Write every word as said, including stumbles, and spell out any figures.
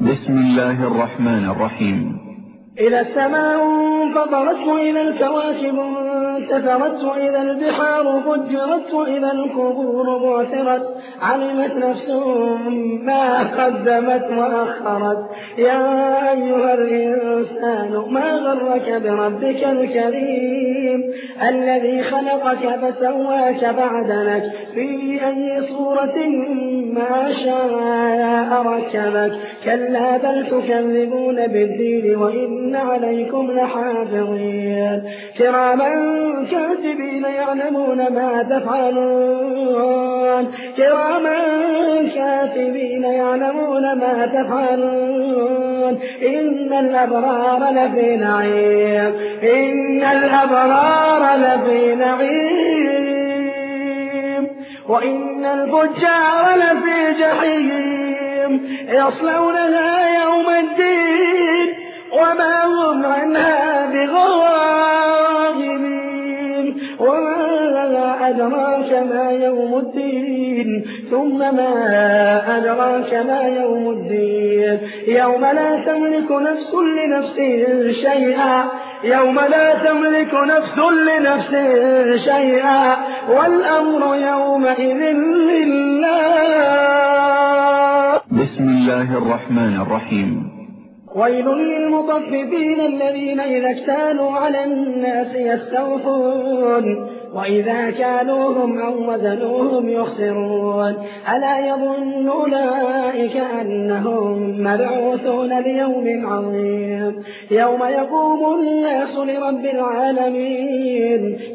بسم الله الرحمن الرحيم. إذا السماء انفطرت وإذا الكواكب انتثرت وإذا البحار فجرت وإذا القبور بعثرت علمت نفس ما قدمت وأخرت. يا أيها الإنسان ما غرك بربك الكريم الذي خلقك فسواك فعدلك في أي صورة ما شاء ركبك. كلا بل تكذبون بالدين وإن عليكم لحافظين كراما كاتبين يعلمون ما تفعلون كراما كاتبين يعلمون ما تفعلون. إن الأبرار لفي نعيم إن الأبرار لفي نعيم وإن الفجار لفي جحيم يصلونها يوم الدين وما هم عنها بغائبين. وما أدراك ما يوم الدين ثم ما أدراك ما يوم الدين يوم لا تملك نفس لنفس شيئا يوم لا تملك نفس لنفس شيئا والأمر يومئذ لله. بسم الله الرحمن الرحيم. ويل للمطففين الذين إذا اكتالوا على الناس يستوفون وإذا كالوهم أو وزنوهم يخسرون. ألا يظن أولئك أنهم مبعوثون ليوم عظيم يوم يقوم الناس لرب العالمين.